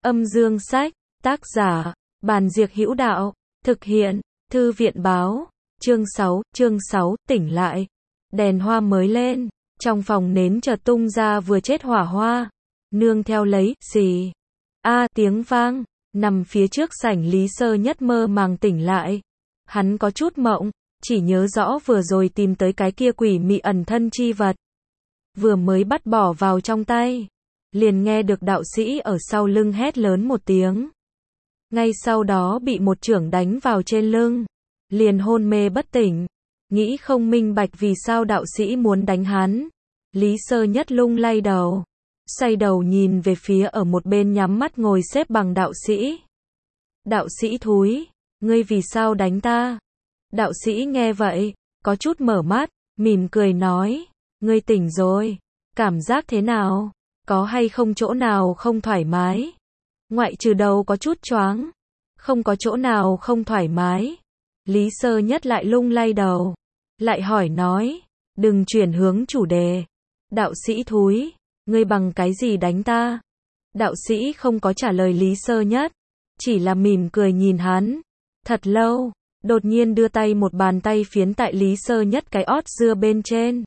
Âm dương sách, tác giả, Bàn Diệc Hữu Đạo, thực hiện, Thư viện báo, chương 6, tỉnh lại. Đèn hoa mới lên, trong phòng nến chợt tung ra vừa chết hỏa hoa, nương theo lấy, xì. Tiếng vang, nằm phía trước sảnh Lý Sơ Nhất mơ màng tỉnh lại. Hắn có chút mộng, chỉ nhớ rõ vừa rồi tìm tới cái kia quỷ mị ẩn thân chi vật. Vừa mới bắt bỏ vào trong tay, liền nghe được đạo sĩ ở sau lưng hét lớn một tiếng. Ngay sau đó bị một chưởng đánh vào trên lưng, liền hôn mê bất tỉnh. Nghĩ không minh bạch vì sao đạo sĩ muốn đánh hắn. Lý Sơ Nhất lung lay đầu, xoay đầu nhìn về phía ở một bên nhắm mắt ngồi xếp bằng đạo sĩ. Đạo sĩ thúi, ngươi vì sao đánh ta? Đạo sĩ nghe vậy, có chút mở mắt, mỉm cười nói, ngươi tỉnh rồi, cảm giác thế nào? Có hay không chỗ nào không thoải mái? Ngoại trừ đầu có chút choáng, không có chỗ nào không thoải mái. Lý Sơ Nhất lại lung lay đầu, lại hỏi nói, đừng chuyển hướng chủ đề. Đạo sĩ thúi, ngươi bằng cái gì đánh ta? Đạo sĩ không có trả lời Lý Sơ Nhất, chỉ là mỉm cười nhìn hắn. Thật lâu, đột nhiên đưa tay một bàn tay phiến tại Lý Sơ Nhất cái ót dưa bên trên.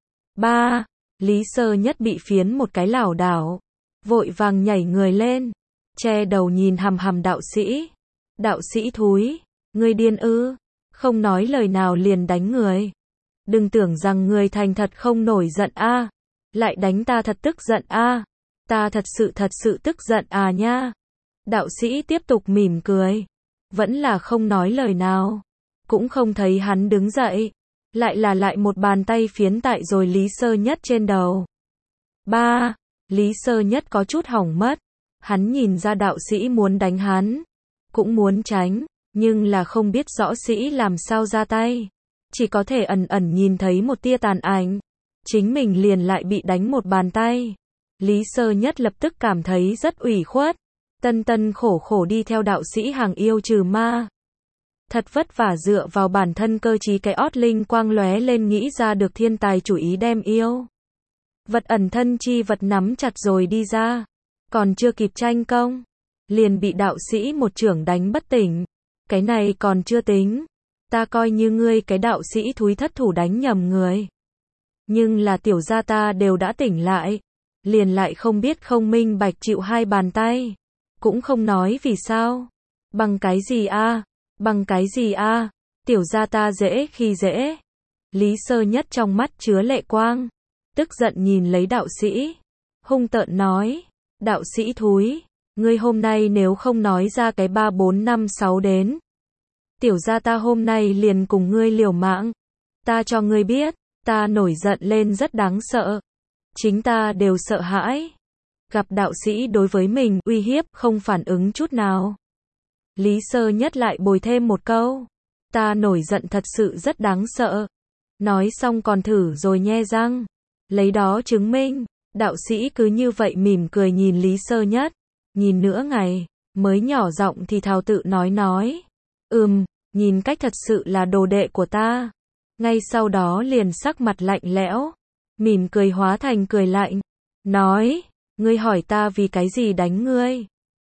Lý Sơ Nhất bị phiến một cái lảo đảo, vội vàng nhảy người lên, che đầu nhìn hằm hằm đạo sĩ. Đạo sĩ thúi, ngươi điên ư? Không nói lời nào liền đánh người. Đừng tưởng rằng người thành thật không nổi giận a, lại đánh ta thật tức giận a. Ta thật sự tức giận à nha. Đạo sĩ tiếp tục mỉm cười, vẫn là không nói lời nào. Cũng không thấy hắn đứng dậy, lại một bàn tay phiến tại rồi Lý Sơ Nhất trên đầu. Lý Sơ Nhất có chút hỏng mất. Hắn nhìn ra đạo sĩ muốn đánh hắn, cũng muốn tránh, nhưng là không biết rõ sĩ làm sao ra tay. Chỉ có thể ẩn ẩn nhìn thấy một tia tàn ảnh. Chính mình liền lại bị đánh một bàn tay. Lý Sơ Nhất lập tức cảm thấy rất ủy khuất. Tân khổ đi theo đạo sĩ hàng yêu trừ ma. Thật vất vả dựa vào bản thân cơ trí cái ót linh quang lóe lên nghĩ ra được thiên tài chủ ý đem yêu vật ẩn thân chi vật nắm chặt rồi đi ra. Còn chưa kịp tranh công, liền bị đạo sĩ một chưởng đánh bất tỉnh. Cái này còn chưa tính, ta coi như ngươi cái đạo sĩ thúi thất thủ đánh nhầm người. Nhưng là tiểu gia ta đều đã tỉnh lại, liền lại không biết không minh bạch chịu hai bàn tay. Cũng không nói vì sao. Bằng cái gì a? Bằng cái gì a? Tiểu gia ta dễ khi dễ. Lý Sơ Nhất trong mắt chứa lệ quang, tức giận nhìn lấy đạo sĩ, hung tợn nói, đạo sĩ thúi, ngươi hôm nay nếu không nói ra cái 3, 4, 5, 6 đến, tiểu gia ta hôm nay liền cùng ngươi liều mạng. Ta cho ngươi biết, ta nổi giận lên rất đáng sợ. Chính ta đều sợ hãi. Gặp đạo sĩ đối với mình uy hiếp không phản ứng chút nào. Lý Sơ Nhất lại bồi thêm một câu, ta nổi giận thật sự rất đáng sợ. Nói xong còn thử rồi nhe răng, lấy đó chứng minh. Đạo sĩ cứ như vậy mỉm cười nhìn Lý Sơ Nhất, nhìn nửa ngày, mới nhỏ giọng thì thào tự nói, nhìn cách thật sự là đồ đệ của ta. Ngay sau đó liền sắc mặt lạnh lẽo, mỉm cười hóa thành cười lạnh, nói, ngươi hỏi ta vì cái gì đánh ngươi.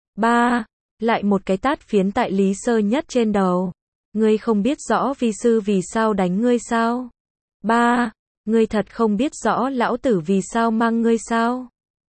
Lại một cái tát phiến tại Lý Sơ Nhất trên đầu. Ngươi không biết rõ vi sư vì sao đánh ngươi sao? Ngươi thật không biết rõ lão tử vì sao mang ngươi sao?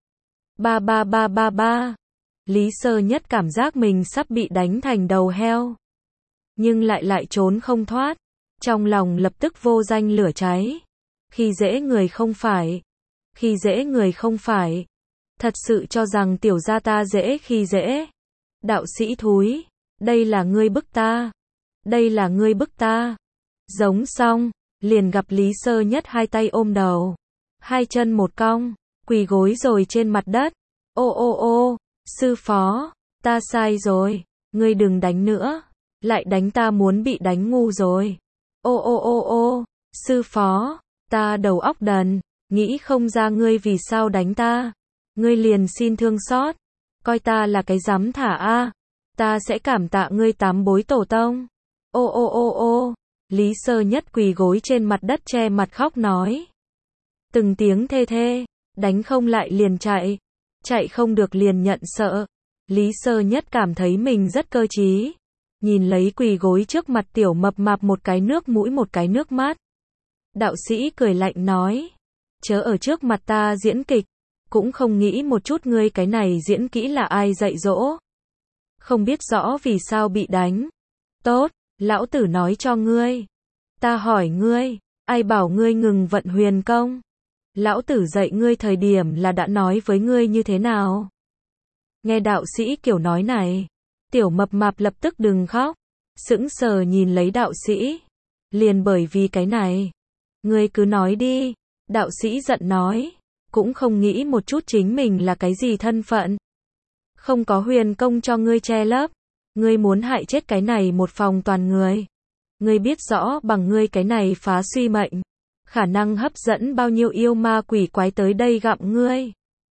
Lý Sơ Nhất cảm giác mình sắp bị đánh thành đầu heo. Nhưng lại trốn không thoát. Trong lòng lập tức vô danh lửa cháy. Khi dễ người không phải. Khi dễ người không phải. Thật sự cho rằng tiểu gia ta dễ khi dễ. Đạo sĩ thúi, đây là ngươi bức ta. Đây là ngươi bức ta. Giống xong, liền gặp Lý Sơ Nhất hai tay ôm đầu, hai chân một cong, quỳ gối rồi trên mặt đất. Ô, sư phó, ta sai rồi, ngươi đừng đánh nữa, lại đánh ta muốn bị đánh ngu rồi. Ô, sư phó, ta đầu óc đần, nghĩ không ra ngươi vì sao đánh ta. Ngươi liền xin thương xót, coi ta là cái dám thả a, ta sẽ cảm tạ ngươi 8 bối tổ tông. Ô, Lý Sơ Nhất quỳ gối trên mặt đất che mặt khóc nói. Từng tiếng thê, đánh không lại liền chạy không được liền nhận sợ. Lý Sơ Nhất cảm thấy mình rất cơ trí. Nhìn lấy quỳ gối trước mặt tiểu mập mạp một cái nước mũi một cái nước mắt. Đạo sĩ cười lạnh nói. Chớ ở trước mặt ta diễn kịch. Cũng không nghĩ một chút ngươi cái này diễn kỹ là ai dạy dỗ. Không biết rõ vì sao bị đánh. Tốt, lão tử nói cho ngươi. Ta hỏi ngươi, ai bảo ngươi ngừng vận huyền công? Lão tử dạy ngươi thời điểm là đã nói với ngươi như thế nào? Nghe đạo sĩ kiểu nói này, tiểu mập mạp lập tức đừng khóc, sững sờ nhìn lấy đạo sĩ. Liền bởi vì cái này, ngươi cứ nói đi, đạo sĩ giận nói, cũng không nghĩ một chút chính mình là cái gì thân phận. Không có huyền công cho ngươi che lấp, ngươi muốn hại chết cái này một phòng toàn người. Ngươi biết rõ bằng ngươi cái này phá suy mệnh, khả năng hấp dẫn bao nhiêu yêu ma quỷ quái tới đây gặm ngươi.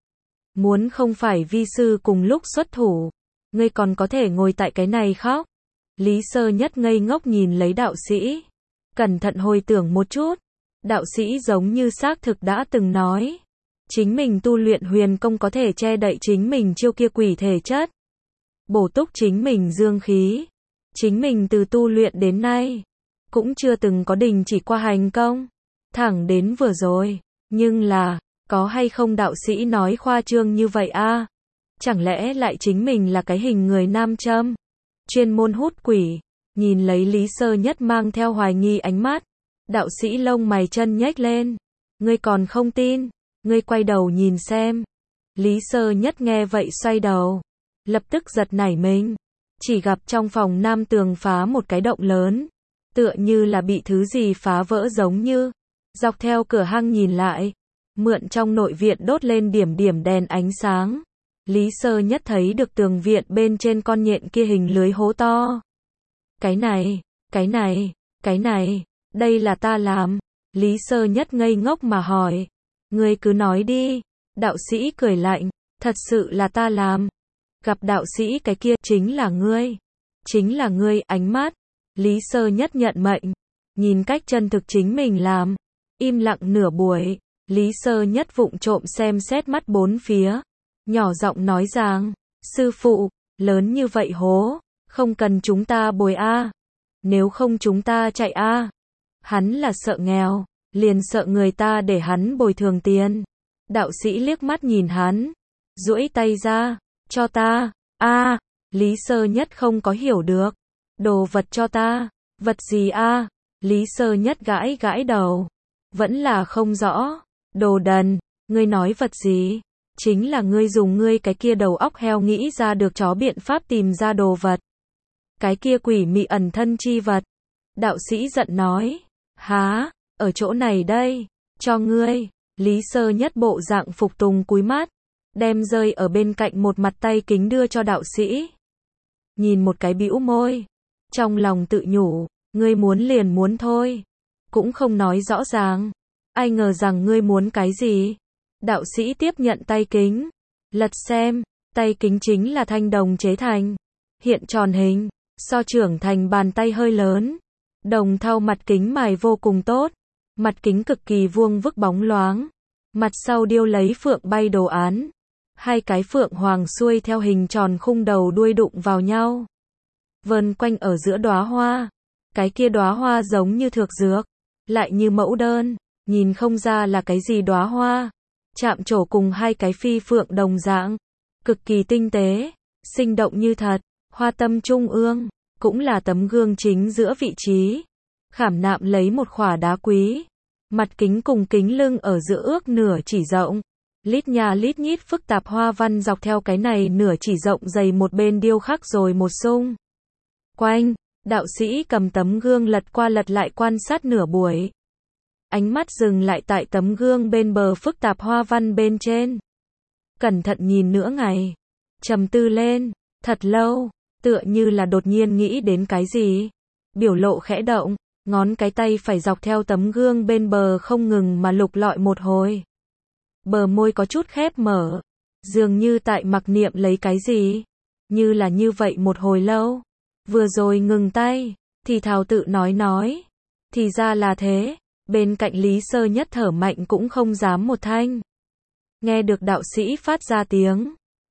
Muốn không phải vi sư cùng lúc xuất thủ, ngươi còn có thể ngồi tại cái này khóc. Lý Sơ Nhất ngây ngốc nhìn lấy đạo sĩ, cẩn thận hồi tưởng một chút. Đạo sĩ giống như xác thực đã từng nói, chính mình tu luyện huyền công có thể che đậy chính mình chiêu kia quỷ thể chất, bổ túc chính mình dương khí. Chính mình từ tu luyện đến nay, cũng chưa từng có đình chỉ qua hành công, thẳng đến vừa rồi. Nhưng là, có hay không đạo sĩ nói khoa trương như vậy a? Chẳng lẽ lại chính mình là cái hình người nam châm, chuyên môn hút quỷ? Nhìn lấy Lý Sơ Nhất mang theo hoài nghi ánh mắt, đạo sĩ lông mày chân nhếch lên. Ngươi còn không tin, ngươi quay đầu nhìn xem. Lý Sơ Nhất nghe vậy xoay đầu, lập tức giật nảy mình. Chỉ gặp trong phòng nam tường phá một cái động lớn, tựa như là bị thứ gì phá vỡ giống như. Dọc theo cửa hang nhìn lại, mượn trong nội viện đốt lên điểm điểm đèn ánh sáng. Lý Sơ Nhất thấy được tường viện bên trên con nhện kia hình lưới hố to. Cái này, cái này, cái này, đây là ta làm. Lý Sơ Nhất ngây ngốc mà hỏi. Ngươi cứ nói đi. Đạo sĩ cười lạnh, thật sự là ta làm. Gặp đạo sĩ cái kia chính là ngươi. Chính là ngươi, ánh mắt. Lý Sơ Nhất nhận mệnh. Nhìn cách chân thực chính mình làm. Im lặng nửa buổi. Lý Sơ Nhất vụng trộm xem xét mắt bốn phía. Nhỏ giọng nói rằng, sư phụ, lớn như vậy hố, không cần chúng ta bồi a. Nếu không chúng ta chạy a. Hắn là sợ nghèo, liền sợ người ta để hắn bồi thường tiền. Đạo sĩ liếc mắt nhìn hắn, duỗi tay ra, cho ta, a. Lý Sơ Nhất không có hiểu được. Đồ vật cho ta, vật gì a? Lý Sơ Nhất gãi gãi đầu, vẫn là không rõ. Đồ đần, ngươi nói vật gì? Chính là ngươi dùng ngươi cái kia đầu óc heo nghĩ ra được chó biện pháp tìm ra đồ vật. Cái kia quỷ mị ẩn thân chi vật. Đạo sĩ giận nói, há, ở chỗ này đây, cho ngươi. Lý Sơ Nhất bộ dạng phục tùng cúi mắt, đem rơi ở bên cạnh một mặt tay kính đưa cho đạo sĩ. Nhìn một cái bĩu môi, trong lòng tự nhủ, ngươi muốn liền muốn thôi, cũng không nói rõ ràng. Ai ngờ rằng ngươi muốn cái gì? Đạo sĩ tiếp nhận tay kính, lật xem, tay kính chính là thanh đồng chế thành, hiện tròn hình, so trưởng thành bàn tay hơi lớn. Đồng thau mặt kính mài vô cùng tốt, mặt kính cực kỳ vuông vức bóng loáng, mặt sau điêu lấy phượng bay đồ án, hai cái phượng hoàng xuôi theo hình tròn khung đầu đuôi đụng vào nhau, vờn quanh ở giữa đóa hoa. Cái kia đóa hoa giống như thược dược, lại như mẫu đơn, nhìn không ra là cái gì đóa hoa. Chạm trổ cùng hai cái phi phượng đồng dạng, cực kỳ tinh tế, sinh động như thật. Hoa tâm trung ương, cũng là tấm gương chính giữa vị trí, khảm nạm lấy một khỏa đá quý. Mặt kính cùng kính lưng ở giữa ước nửa chỉ rộng, lít nhà lít nhít phức tạp hoa văn dọc theo cái này nửa chỉ rộng dày một bên điêu khắc rồi một xung quanh. Đạo sĩ cầm tấm gương lật qua lật lại quan sát nửa buổi. Ánh mắt dừng lại tại tấm gương bên bờ phức tạp hoa văn bên trên. Cẩn thận nhìn nửa ngày, trầm tư lên, thật lâu, tựa như là đột nhiên nghĩ đến cái gì. Biểu lộ khẽ động, ngón cái tay phải dọc theo tấm gương bên bờ không ngừng mà lục lọi một hồi. Bờ môi có chút khép mở, dường như tại mặc niệm lấy cái gì. Như là như vậy một hồi lâu. Vừa rồi ngừng tay, thì thào tự nói. Thì ra là thế. Bên cạnh Lý Sơ Nhất thở mạnh cũng không dám một thanh. Nghe được đạo sĩ phát ra tiếng,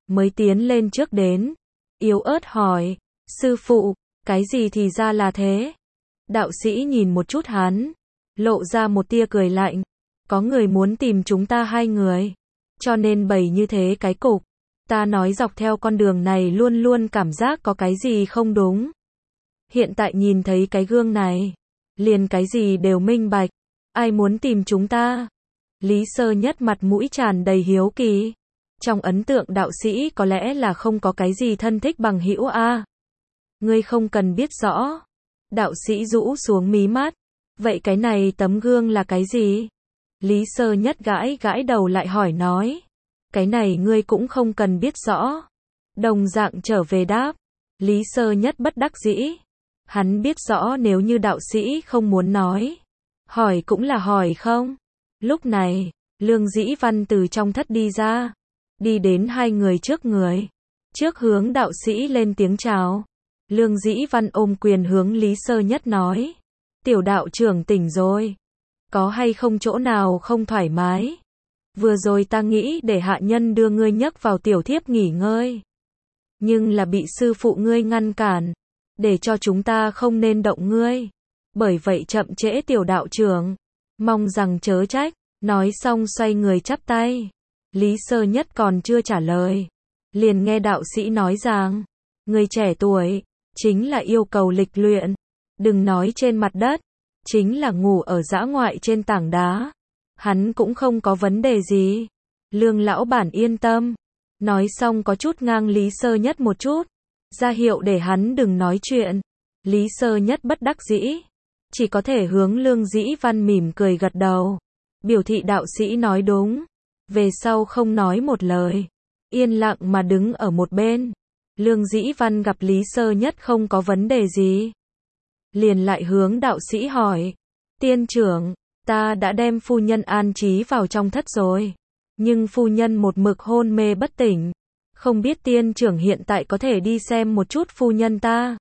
mới tiến lên trước đến, yếu ớt hỏi, sư phụ, cái gì thì ra là thế? Đạo sĩ nhìn một chút hắn, lộ ra một tia cười lạnh, có người muốn tìm chúng ta hai người, cho nên bày như thế cái cục. Ta nói dọc theo con đường này luôn luôn cảm giác có cái gì không đúng. Hiện tại nhìn thấy cái gương này, liền cái gì đều minh bạch. Ai muốn tìm chúng ta? Lý Sơ Nhất mặt mũi tràn đầy hiếu kỳ. Trong ấn tượng đạo sĩ có lẽ là không có cái gì thân thích bằng hữu a. Ngươi không cần biết rõ. Đạo sĩ rũ xuống mí mắt. Vậy cái này tấm gương là cái gì? Lý Sơ Nhất gãi gãi đầu lại hỏi nói. Cái này ngươi cũng không cần biết rõ. Đồng dạng trở về đáp. Lý Sơ Nhất bất đắc dĩ. Hắn biết rõ nếu như đạo sĩ không muốn nói. Hỏi cũng là hỏi không. Lúc này, Lương Dĩ Văn từ trong thất đi ra. Đi đến hai người trước người. Trước hướng đạo sĩ lên tiếng chào. Lương Dĩ Văn ôm quyền hướng Lý Sơ Nhất nói. Tiểu đạo trưởng tỉnh rồi. Có hay không chỗ nào không thoải mái? Vừa rồi ta nghĩ để hạ nhân đưa ngươi nhấc vào tiểu thiếp nghỉ ngơi. Nhưng là bị sư phụ ngươi ngăn cản. Để cho chúng ta không nên động ngươi. Bởi vậy chậm trễ tiểu đạo trưởng. Mong rằng chớ trách. Nói xong xoay người chắp tay. Lý Sơ Nhất còn chưa trả lời. Liền nghe đạo sĩ nói rằng. Người trẻ tuổi. Chính là yêu cầu lịch luyện. Đừng nói trên mặt đất. Chính là ngủ ở dã ngoại trên tảng đá. Hắn cũng không có vấn đề gì. Lương lão bản yên tâm. Nói xong có chút ngang Lý Sơ Nhất một chút. Ra hiệu để hắn đừng nói chuyện. Lý Sơ Nhất bất đắc dĩ. Chỉ có thể hướng Lương Dĩ Văn mỉm cười gật đầu. Biểu thị đạo sĩ nói đúng. Về sau không nói một lời. Yên lặng mà đứng ở một bên. Lương Dĩ Văn gặp Lý Sơ Nhất không có vấn đề gì. Liền lại hướng đạo sĩ hỏi. Tiên trưởng, ta đã đem phu nhân an trí vào trong thất rồi. Nhưng phu nhân một mực hôn mê bất tỉnh. Không biết tiên trưởng hiện tại có thể đi xem một chút phu nhân ta.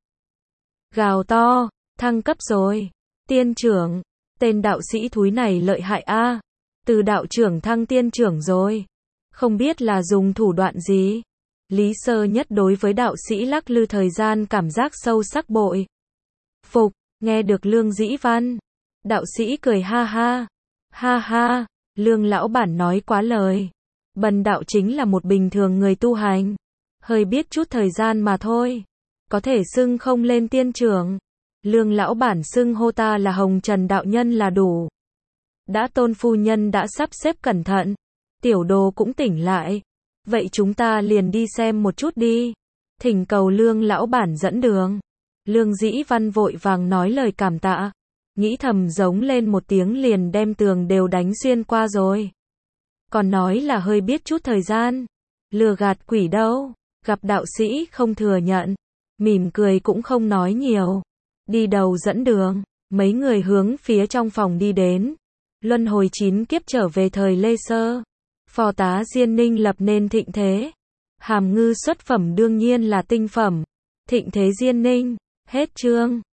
Gào to, thăng cấp rồi. Tiên trưởng, tên đạo sĩ thúi này lợi hại a. Từ đạo trưởng thăng tiên trưởng rồi. Không biết là dùng thủ đoạn gì. Lý Sơ Nhất đối với đạo sĩ lắc lư thời gian cảm giác sâu sắc bội phục. Nghe được Lương Dĩ Văn, đạo sĩ cười ha ha. Ha ha, Lương lão bản nói quá lời. Bần đạo chính là một bình thường người tu hành. Hơi biết chút thời gian mà thôi. Có thể xưng không lên tiên trưởng. Lương lão bản xưng hô ta là Hồng Trần đạo nhân là đủ. Đã tôn phu nhân đã sắp xếp cẩn thận. Tiểu đồ cũng tỉnh lại. Vậy chúng ta liền đi xem một chút đi. Thỉnh cầu Lương lão bản dẫn đường. Lương Dĩ Văn vội vàng nói lời cảm tạ. Nghĩ thầm giống lên một tiếng liền đem tường đều đánh xuyên qua rồi. Còn nói là hơi biết chút thời gian. Lừa gạt quỷ đâu. Gặp đạo sĩ không thừa nhận. Mỉm cười cũng không nói nhiều. Đi đầu dẫn đường. Mấy người hướng phía trong phòng đi đến. Luân hồi 9 kiếp trở về thời Lê Sơ. Phò tá Diên Ninh lập nên thịnh thế. Hàm ngư xuất phẩm đương nhiên là tinh phẩm. Thịnh thế Diên Ninh. Hết chương.